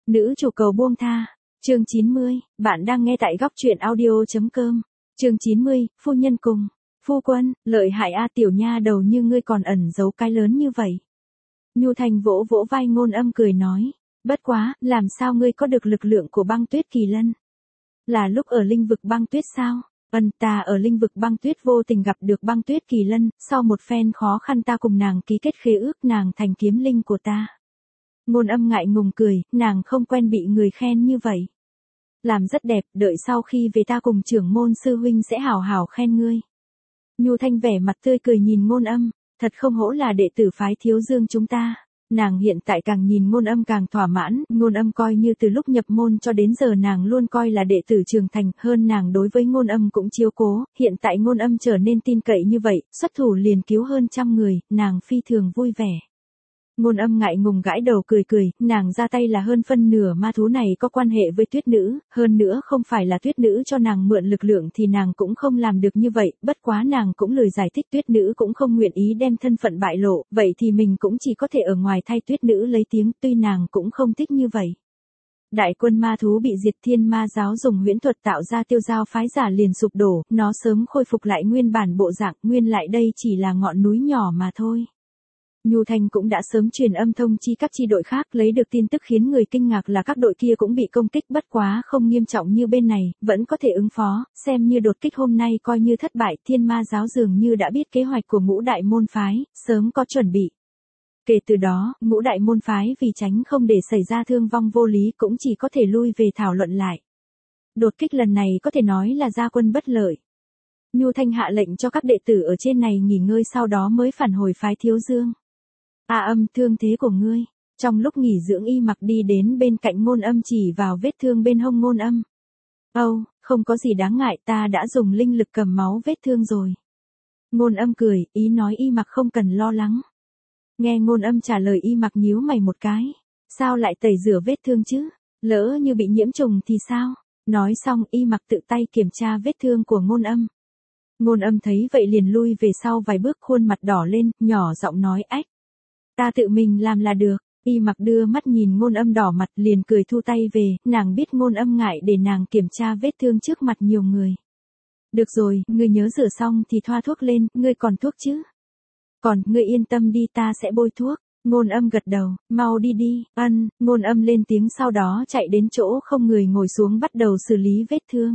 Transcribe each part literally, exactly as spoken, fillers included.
Nữ chủ cầu buông tha. Chương chín mươi, bạn đang nghe tại góc truyện audio.com. Chương chín mươi, phu nhân cùng. Phu quân, lợi hại a tiểu nha đầu như ngươi còn ẩn giấu cái lớn như vậy. Nhu Thành vỗ vỗ vai Ngôn Âm cười nói, bất quá, làm sao ngươi có được lực lượng của băng tuyết kỳ lân? Là lúc ở linh vực băng tuyết sao? Ân, ta ở linh vực băng tuyết vô tình gặp được băng tuyết kỳ lân, sau một phen khó khăn ta cùng nàng ký kết khế ước, nàng thành kiếm linh của ta. Ngôn Âm ngại ngùng cười, nàng không quen bị người khen như vậy. Làm rất đẹp, đợi sau khi về ta cùng trưởng môn sư huynh sẽ hào hào khen ngươi. Nhu Thanh vẻ mặt tươi cười nhìn Ngôn Âm, thật không hổ là đệ tử phái Thiếu Dương chúng ta. Nàng hiện tại càng nhìn Ngôn Âm càng thỏa mãn, Ngôn Âm coi như từ lúc nhập môn cho đến giờ nàng luôn coi là đệ tử trưởng thành, hơn nàng đối với Ngôn Âm cũng chiếu cố, hiện tại Ngôn Âm trở nên tin cậy như vậy, xuất thủ liền cứu hơn trăm người, nàng phi thường vui vẻ. Ngôn Âm ngại ngùng gãi đầu cười cười, nàng ra tay là hơn phân nửa ma thú này có quan hệ với tuyết nữ, hơn nữa không phải là tuyết nữ cho nàng mượn lực lượng thì nàng cũng không làm được như vậy, bất quá nàng cũng lời giải thích tuyết nữ cũng không nguyện ý đem thân phận bại lộ, vậy thì mình cũng chỉ có thể ở ngoài thay tuyết nữ lấy tiếng, tuy nàng cũng không thích như vậy. Đại quân ma thú bị diệt, Thiên Ma giáo dùng huyễn thuật tạo ra tiêu giao phái giả liền sụp đổ, nó sớm khôi phục lại nguyên bản bộ dạng, nguyên lại đây chỉ là ngọn núi nhỏ mà thôi. Nhu Thanh cũng đã sớm truyền âm thông chi các chi đội khác, lấy được tin tức khiến người kinh ngạc là các đội kia cũng bị công kích, bất quá không nghiêm trọng như bên này, vẫn có thể ứng phó, xem như đột kích hôm nay coi như thất bại. Thiên Ma giáo dường như đã biết kế hoạch của ngũ đại môn phái, sớm có chuẩn bị. Kể từ đó, ngũ đại môn phái vì tránh không để xảy ra thương vong vô lý cũng chỉ có thể lui về thảo luận lại. Đột kích lần này có thể nói là ra quân bất lợi. Nhu Thanh hạ lệnh cho các đệ tử ở trên này nghỉ ngơi, sau đó mới phản hồi phái Thiếu Dương. A Âm, thương thế của ngươi. Trong lúc nghỉ dưỡng Y Mặc đi đến bên cạnh Ngôn Âm chỉ vào vết thương bên hông Ngôn Âm. Âu, không có gì đáng ngại, ta đã dùng linh lực cầm máu vết thương rồi. Ngôn Âm cười, ý nói Y Mặc không cần lo lắng. Nghe Ngôn Âm trả lời, Y Mặc nhíu mày một cái. Sao lại tẩy rửa vết thương chứ? Lỡ như bị nhiễm trùng thì sao? Nói xong Y Mặc tự tay kiểm tra vết thương của Ngôn Âm. Ngôn Âm thấy vậy liền lui về sau vài bước, khuôn mặt đỏ lên, nhỏ giọng nói, ách. Ta tự mình làm là được. Y Mặc đưa mắt nhìn Ngôn Âm đỏ mặt liền cười thu tay về, nàng biết Ngôn Âm ngại để nàng kiểm tra vết thương trước mặt nhiều người. Được rồi, ngươi nhớ rửa xong thì thoa thuốc lên, ngươi còn thuốc chứ? Còn, ngươi yên tâm đi, ta sẽ bôi thuốc. Ngôn Âm gật đầu, mau đi đi. Ân, Ngôn Âm lên tiếng, sau đó chạy đến chỗ không người ngồi xuống bắt đầu xử lý vết thương.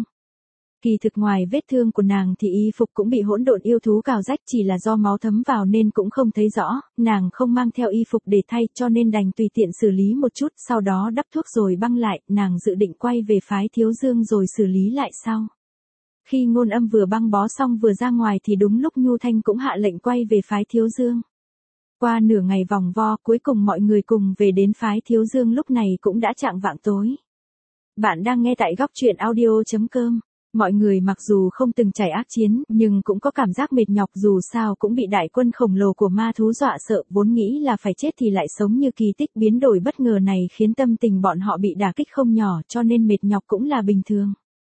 Kỳ thực ngoài vết thương của nàng thì y phục cũng bị hỗn độn yêu thú cào rách, chỉ là do máu thấm vào nên cũng không thấy rõ, nàng không mang theo y phục để thay cho nên đành tùy tiện xử lý một chút, sau đó đắp thuốc rồi băng lại, nàng dự định quay về phái Thiếu Dương rồi xử lý lại sau. Khi Ngôn Âm vừa băng bó xong vừa ra ngoài thì đúng lúc Nhu Thanh cũng hạ lệnh quay về phái Thiếu Dương. Qua nửa ngày vòng vo, cuối cùng mọi người cùng về đến phái Thiếu Dương, lúc này cũng đã chạng vạng tối. Bạn đang nghe tại góc truyện audio.com. Mọi người mặc dù không từng trải ác chiến, nhưng cũng có cảm giác mệt nhọc, dù sao cũng bị đại quân khổng lồ của ma thú dọa sợ, vốn nghĩ là phải chết thì lại sống như kỳ tích, biến đổi bất ngờ này khiến tâm tình bọn họ bị đả kích không nhỏ, cho nên mệt nhọc cũng là bình thường.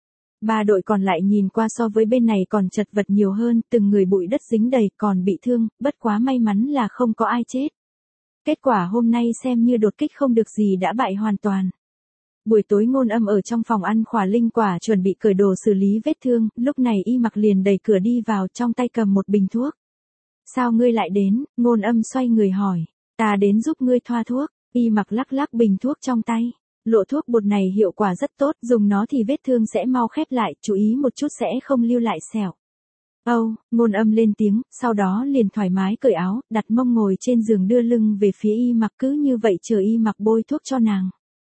Ba đội còn lại nhìn qua so với bên này còn chật vật nhiều hơn, từng người bụi đất dính đầy, còn bị thương, bất quá may mắn là không có ai chết. Kết quả hôm nay xem như đột kích không được gì đã bại hoàn toàn. Buổi tối Ngôn Âm ở trong phòng ăn khỏa linh quả chuẩn bị cởi đồ xử lý vết thương, lúc này Y Mặc liền đẩy cửa đi vào, trong tay cầm một bình thuốc. Sao ngươi lại đến? Ngôn Âm xoay người hỏi. Ta đến giúp ngươi thoa thuốc. Y Mặc lắc lắc bình thuốc trong tay. Lộ thuốc bột này hiệu quả rất tốt, dùng nó thì vết thương sẽ mau khép lại, chú ý một chút sẽ không lưu lại sẹo. Âu, Ngôn Âm lên tiếng, sau đó liền thoải mái cởi áo, đặt mông ngồi trên giường đưa lưng về phía Y Mặc, cứ như vậy chờ Y Mặc bôi thuốc cho nàng.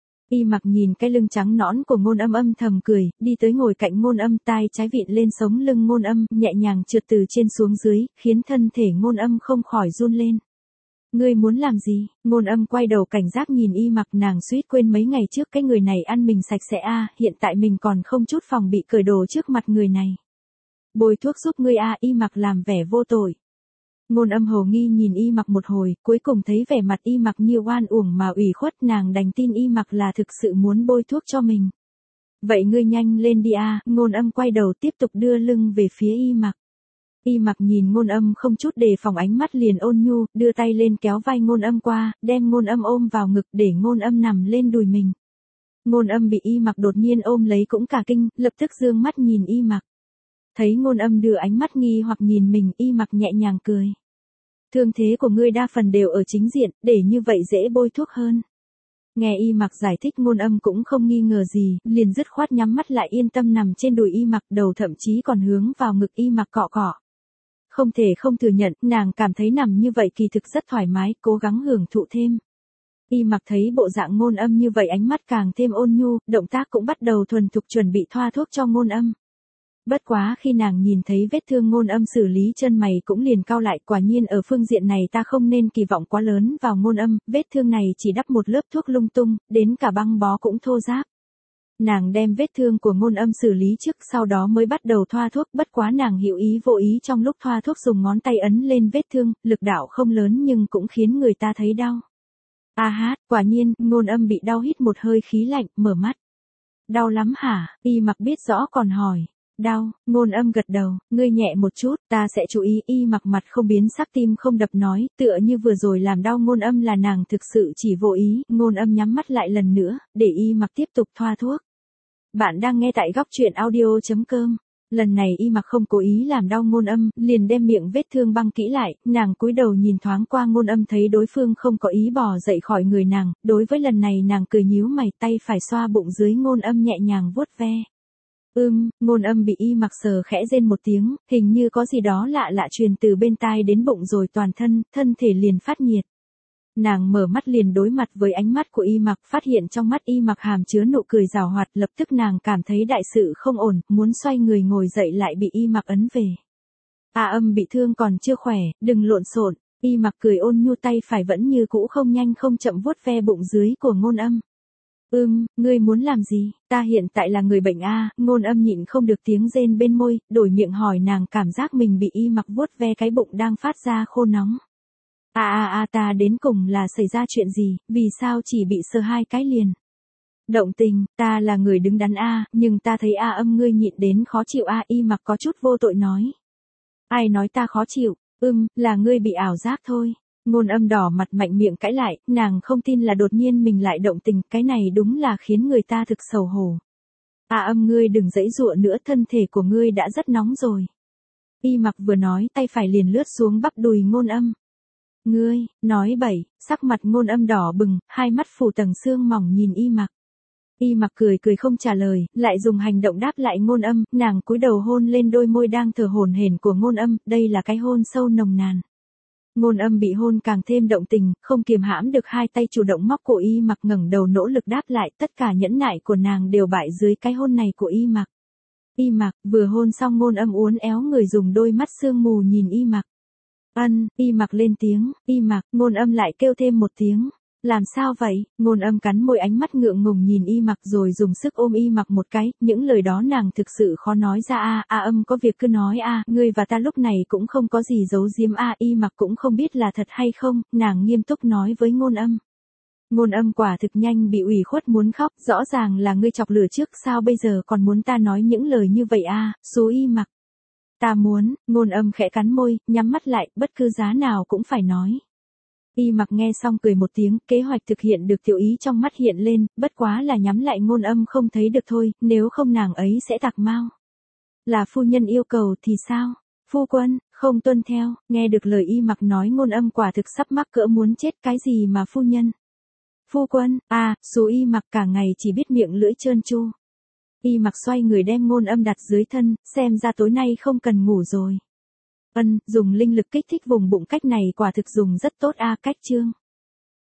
Y Mặc nhìn cái lưng trắng nõn của Ngôn Âm âm thầm cười, đi tới ngồi cạnh Ngôn Âm, tai trái vịn lên sống lưng Ngôn Âm, nhẹ nhàng trượt từ trên xuống dưới, khiến thân thể Ngôn Âm không khỏi run lên. Ngươi muốn làm gì? Ngôn Âm quay đầu cảnh giác nhìn Y Mặc, nàng suýt quên mấy ngày trước cái người này ăn mình sạch sẽ a, hiện tại mình còn không chút phòng bị cởi đồ trước mặt người này. Bôi thuốc giúp ngươi a, Y Mặc làm vẻ vô tội. Ngôn Âm hồ nghi nhìn Y Mặc một hồi, cuối cùng thấy vẻ mặt Y Mặc như oan uổng mà ủy khuất, nàng đành tin Y Mặc là thực sự muốn bôi thuốc cho mình. Vậy ngươi nhanh lên đi a, Ngôn Âm quay đầu tiếp tục đưa lưng về phía Y Mặc. Y Mặc nhìn Ngôn Âm không chút đề phòng, ánh mắt liền ôn nhu, đưa tay lên kéo vai Ngôn Âm qua, đem Ngôn Âm ôm vào ngực để Ngôn Âm nằm lên đùi mình. Ngôn Âm bị Y Mặc đột nhiên ôm lấy cũng cả kinh, lập tức dương mắt nhìn Y Mặc. Thấy Ngôn Âm đưa ánh mắt nghi hoặc nhìn mình, Y Mặc nhẹ nhàng cười. Thương thế của ngươi đa phần đều ở chính diện, để như vậy dễ bôi thuốc hơn. Nghe Y Mặc giải thích, Ngôn Âm cũng không nghi ngờ gì, liền dứt khoát nhắm mắt lại yên tâm nằm trên đùi Y Mặc, đầu thậm chí còn hướng vào ngực Y Mặc cọ cọ. Không thể không thừa nhận, nàng cảm thấy nằm như vậy kỳ thực rất thoải mái, cố gắng hưởng thụ thêm. Y Mặc thấy bộ dạng Ngôn Âm như vậy, ánh mắt càng thêm ôn nhu, động tác cũng bắt đầu thuần thục chuẩn bị thoa thuốc cho Ngôn Âm. Bất quá khi nàng nhìn thấy vết thương Ngôn Âm xử lý, chân mày cũng liền cau lại, quả nhiên ở phương diện này ta không nên kỳ vọng quá lớn vào Ngôn Âm, vết thương này chỉ đắp một lớp thuốc lung tung, đến cả băng bó cũng thô ráp. Nàng đem vết thương của Ngôn Âm xử lý trước, sau đó mới bắt đầu thoa thuốc, bất quá nàng hữu ý vô ý trong lúc thoa thuốc dùng ngón tay ấn lên vết thương, lực đạo không lớn nhưng cũng khiến người ta thấy đau. A hát, quả nhiên, Ngôn Âm bị đau hít một hơi khí lạnh, mở mắt. Đau lắm hả? Y Mặc biết rõ còn hỏi. Đau, Ngôn Âm gật đầu, ngươi nhẹ một chút, ta sẽ chú ý. Y Mặc mặt không biến sắc, tim không đập nói, tựa như vừa rồi làm đau Ngôn Âm là nàng thực sự chỉ vô ý. Ngôn Âm nhắm mắt lại lần nữa, để Y Mặc tiếp tục thoa thuốc. Bạn đang nghe tại góc truyện audio chấm com. Lần này Y Mặc không cố ý làm đau Ngôn Âm, liền đem miệng vết thương băng kỹ lại, nàng cúi đầu nhìn thoáng qua Ngôn Âm, thấy đối phương không có ý bò dậy khỏi người nàng, đối với lần này nàng cười nhíu mày, tay phải xoa bụng dưới Ngôn Âm nhẹ nhàng vuốt ve. Ưm, Ngôn Âm bị Y Mặc sờ khẽ rên một tiếng, hình như có gì đó lạ lạ truyền từ bên tai đến bụng rồi toàn thân, thân thể liền phát nhiệt. Nàng mở mắt liền đối mặt với ánh mắt của Y Mặc, phát hiện trong mắt Y Mặc hàm chứa nụ cười giảo hoạt, lập tức nàng cảm thấy đại sự không ổn, muốn xoay người ngồi dậy lại bị Y Mặc ấn về. A Âm bị thương còn chưa khỏe, đừng lộn xộn. Y Mặc cười ôn nhu, tay phải vẫn như cũ không nhanh không chậm vuốt ve bụng dưới của Ngôn Âm. Ừm, ngươi muốn làm gì? Ta hiện tại là người bệnh a. Ngôn Âm nhịn không được tiếng rên bên môi, đổi miệng hỏi, nàng cảm giác mình bị Y Mặc vuốt ve cái bụng đang phát ra khô nóng. A a a ta đến cùng là xảy ra chuyện gì, vì sao chỉ bị sờ hai cái liền? Động tình, ta là người đứng đắn a, nhưng ta thấy A Âm ngươi nhịn đến khó chịu a. Y Mặc có chút vô tội nói. Ai nói ta khó chịu? Ừm, là ngươi bị ảo giác thôi. Ngôn Âm đỏ mặt mạnh miệng cãi lại, nàng không tin là đột nhiên mình lại động tình, cái này đúng là khiến người ta thực xấu hổ. A Âm ngươi đừng giãy giụa nữa, thân thể của ngươi đã rất nóng rồi. Y Mặc vừa nói, tay phải liền lướt xuống bắp đùi Ngôn Âm. Ngươi, nói bậy, sắc mặt Ngôn Âm đỏ bừng, hai mắt phủ tầng sương mỏng nhìn Y Mặc. Y Mặc cười cười không trả lời, lại dùng hành động đáp lại Ngôn Âm, nàng cúi đầu hôn lên đôi môi đang thở hổn hển của Ngôn Âm, đây là cái hôn sâu nồng nàn. Ngôn Âm bị hôn càng thêm động tình, không kiềm hãm được hai tay chủ động móc cổ Y Mặc, ngẩng đầu nỗ lực đáp lại, tất cả nhẫn nại của nàng đều bại dưới cái hôn này của Y Mặc. Y Mặc, vừa hôn xong Ngôn Âm uốn éo người dùng đôi mắt sương mù nhìn Y Mặc. Ân, Y Mặc lên tiếng, Y Mặc, Ngôn Âm lại kêu thêm một tiếng. Làm sao vậy? Ngôn Âm cắn môi, ánh mắt ngượng ngùng nhìn Y Mặc rồi dùng sức ôm Y Mặc một cái, những lời đó nàng thực sự khó nói ra a. A Âm có việc cứ nói a, ngươi và ta lúc này cũng không có gì giấu giếm a. Y Mặc cũng không biết là thật hay không, nàng nghiêm túc nói với Ngôn Âm. Ngôn Âm quả thực nhanh bị ủy khuất muốn khóc, rõ ràng là ngươi chọc lửa trước, sao bây giờ còn muốn ta nói những lời như vậy a? Số Y Mặc. Ta muốn, Ngôn Âm khẽ cắn môi, nhắm mắt lại, bất cứ giá nào cũng phải nói. Y Mặc nghe xong cười một tiếng, kế hoạch thực hiện được tiểu ý trong mắt hiện lên, bất quá là nhắm lại Ngôn Âm không thấy được thôi, nếu không nàng ấy sẽ tạc mau. Là phu nhân yêu cầu thì sao? Phu quân, không tuân theo, nghe được lời Y Mặc nói Ngôn Âm quả thực sắp mắc cỡ muốn chết, cái gì mà phu nhân? Phu quân, à, số Y Mặc cả ngày chỉ biết miệng lưỡi trơn tru. Y Mặc xoay người đem Ngôn Âm đặt dưới thân, xem ra tối nay không cần ngủ rồi. Ân, dùng linh lực kích thích vùng bụng cách này quả thực dùng rất tốt a. Cách chương